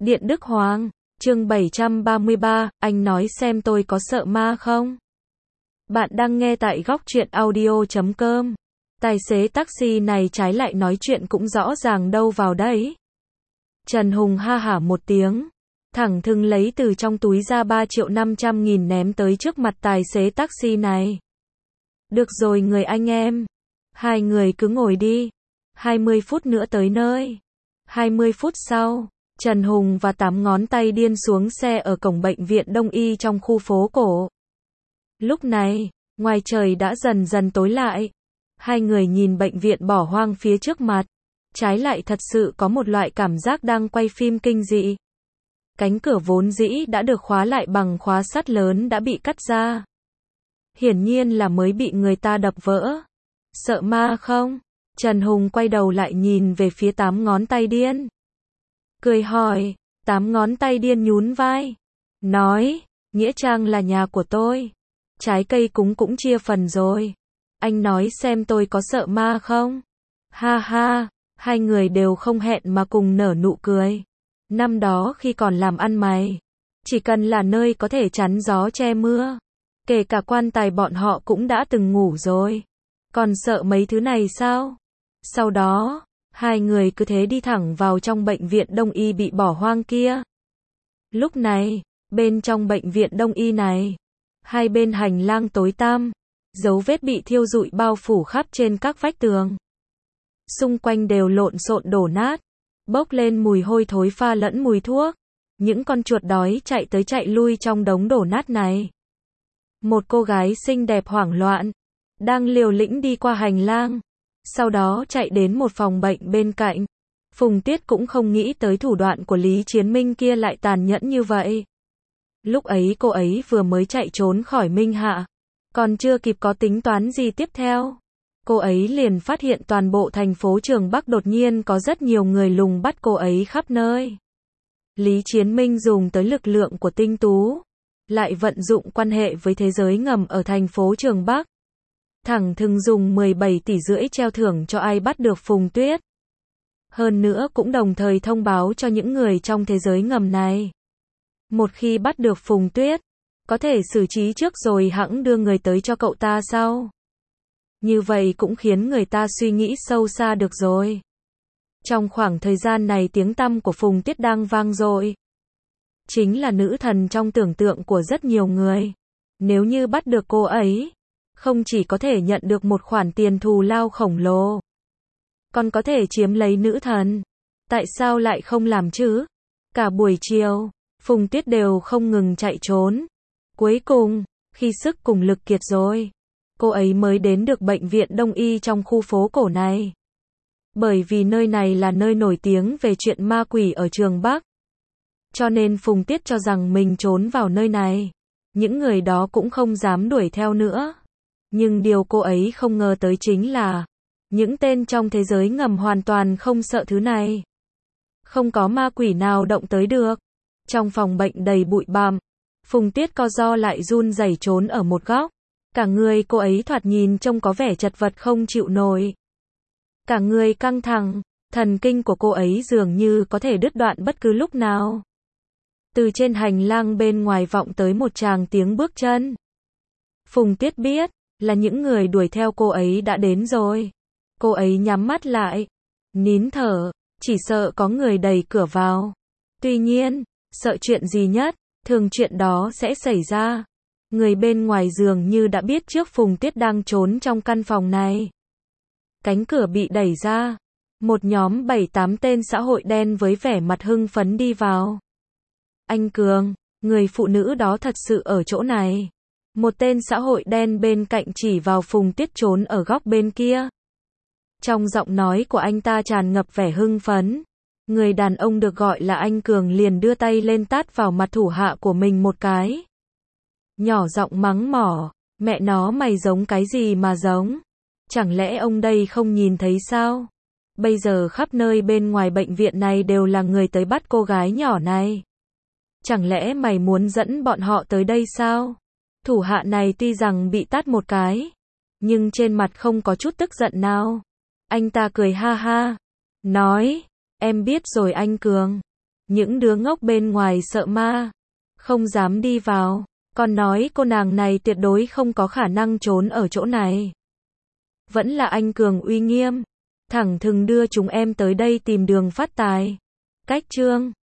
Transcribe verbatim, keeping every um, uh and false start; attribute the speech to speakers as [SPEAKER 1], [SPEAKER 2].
[SPEAKER 1] Điện Đức Hoàng, chương bảy trăm ba mươi ba, anh nói xem tôi có sợ ma không? Bạn đang nghe tại góc truyện audio chấm com. Tài xế taxi này trái lại nói chuyện cũng rõ ràng đâu vào đấy. Trần Hùng ha hả một tiếng, thẳng thừng lấy từ trong túi ra ba triệu năm trăm nghìn ném tới trước mặt tài xế taxi này. Được rồi người anh em, hai người cứ ngồi đi, hai mươi phút nữa tới nơi. hai mươi phút sau, Trần Hùng và tám ngón tay điên xuống xe ở cổng bệnh viện Đông Y trong khu phố cổ. Lúc này, ngoài trời đã dần dần tối lại. Hai người nhìn bệnh viện bỏ hoang phía trước mặt, trái lại thật sự có một loại cảm giác đang quay phim kinh dị. Cánh cửa vốn dĩ đã được khóa lại bằng khóa sắt lớn đã bị cắt ra. Hiển nhiên là mới bị người ta đập vỡ. Sợ ma không? Trần Hùng quay đầu lại nhìn về phía tám ngón tay điên. Cười hỏi, tám ngón tay điên nhún vai. Nói, Nghĩa Trang là nhà của tôi. Trái cây cúng cũng chia phần rồi. Anh nói xem tôi có sợ ma không? Ha ha, hai người đều không hẹn mà cùng nở nụ cười. Năm đó khi còn làm ăn mày, chỉ cần là nơi có thể chắn gió che mưa, kể cả quan tài bọn họ cũng đã từng ngủ rồi. Còn sợ mấy thứ này sao? Sau đó, hai người cứ thế đi thẳng vào trong bệnh viện Đông Y bị bỏ hoang kia. Lúc này, bên trong bệnh viện Đông Y này, hai bên hành lang tối tăm, dấu vết bị thiêu rụi bao phủ khắp trên các vách tường. Xung quanh đều lộn xộn đổ nát, bốc lên mùi hôi thối pha lẫn mùi thuốc. Những con chuột đói chạy tới chạy lui trong đống đổ nát này. Một cô gái xinh đẹp hoảng loạn, đang liều lĩnh đi qua hành lang, sau đó chạy đến một phòng bệnh bên cạnh. Phùng Tiết cũng không nghĩ tới thủ đoạn của Lý Chiến Minh kia lại tàn nhẫn như vậy. Lúc ấy cô ấy vừa mới chạy trốn khỏi Minh Hạ, còn chưa kịp có tính toán gì tiếp theo, cô ấy liền phát hiện toàn bộ thành phố Trường Bắc đột nhiên có rất nhiều người lùng bắt cô ấy khắp nơi. Lý Chiến Minh dùng tới lực lượng của tinh tú, lại vận dụng quan hệ với thế giới ngầm ở thành phố Trường Bắc. Thẳng thừng dùng mười bảy tỷ rưỡi treo thưởng cho ai bắt được Phùng Tuyết. Hơn nữa cũng đồng thời thông báo cho những người trong thế giới ngầm này. Một khi bắt được Phùng Tuyết, có thể xử trí trước rồi hẵng đưa người tới cho cậu ta sau. Như vậy cũng khiến người ta suy nghĩ sâu xa được rồi. Trong khoảng thời gian này tiếng tăm của Phùng Tuyết đang vang dội. Chính là nữ thần trong tưởng tượng của rất nhiều người. Nếu như bắt được cô ấy, không chỉ có thể nhận được một khoản tiền thù lao khổng lồ, còn có thể chiếm lấy nữ thần. Tại sao lại không làm chứ? Cả buổi chiều, Phùng Tuyết đều không ngừng chạy trốn. Cuối cùng, khi sức cùng lực kiệt rồi, cô ấy mới đến được bệnh viện Đông Y trong khu phố cổ này. Bởi vì nơi này là nơi nổi tiếng về chuyện ma quỷ ở Trường Bắc. Cho nên Phùng Tuyết cho rằng mình trốn vào nơi này, những người đó cũng không dám đuổi theo nữa. Nhưng điều cô ấy không ngờ tới chính là, những tên trong thế giới ngầm hoàn toàn không sợ thứ này. Không có ma quỷ nào động tới được. Trong phòng bệnh đầy bụi bặm, Phùng Tuyết co ro lại run rẩy trốn ở một góc. Cả người cô ấy thoạt nhìn trông có vẻ chật vật không chịu nổi. Cả người căng thẳng, thần kinh của cô ấy dường như có thể đứt đoạn bất cứ lúc nào. Từ trên hành lang bên ngoài vọng tới một tràng tiếng bước chân. Phùng Tuyết biết, là những người đuổi theo cô ấy đã đến rồi. Cô ấy nhắm mắt lại, nín thở, chỉ sợ có người đẩy cửa vào. Tuy nhiên, sợ chuyện gì nhất, thường chuyện đó sẽ xảy ra. Người bên ngoài dường như đã biết trước Phùng Tuyết đang trốn trong căn phòng này. Cánh cửa bị đẩy ra. Một nhóm bảy tám tên xã hội đen với vẻ mặt hưng phấn đi vào. Anh Cường, người phụ nữ đó thật sự ở chỗ này. Một tên xã hội đen bên cạnh chỉ vào Phùng Tuyết trốn ở góc bên kia. Trong giọng nói của anh ta tràn ngập vẻ hưng phấn. Người đàn ông được gọi là anh Cường liền đưa tay lên tát vào mặt thủ hạ của mình một cái. Nhỏ giọng mắng mỏ, mẹ nó mày giống cái gì mà giống? Chẳng lẽ ông đây không nhìn thấy sao? Bây giờ khắp nơi bên ngoài bệnh viện này đều là người tới bắt cô gái nhỏ này. Chẳng lẽ mày muốn dẫn bọn họ tới đây sao? Thủ hạ này tuy rằng bị tát một cái, nhưng trên mặt không có chút tức giận nào. Anh ta cười ha ha, nói, em biết rồi anh Cường. Những đứa ngốc bên ngoài sợ ma, không dám đi vào, còn nói cô nàng này tuyệt đối không có khả năng trốn ở chỗ này. Vẫn là anh Cường uy nghiêm, thẳng thừng đưa chúng em tới đây tìm đường phát tài. Cách chương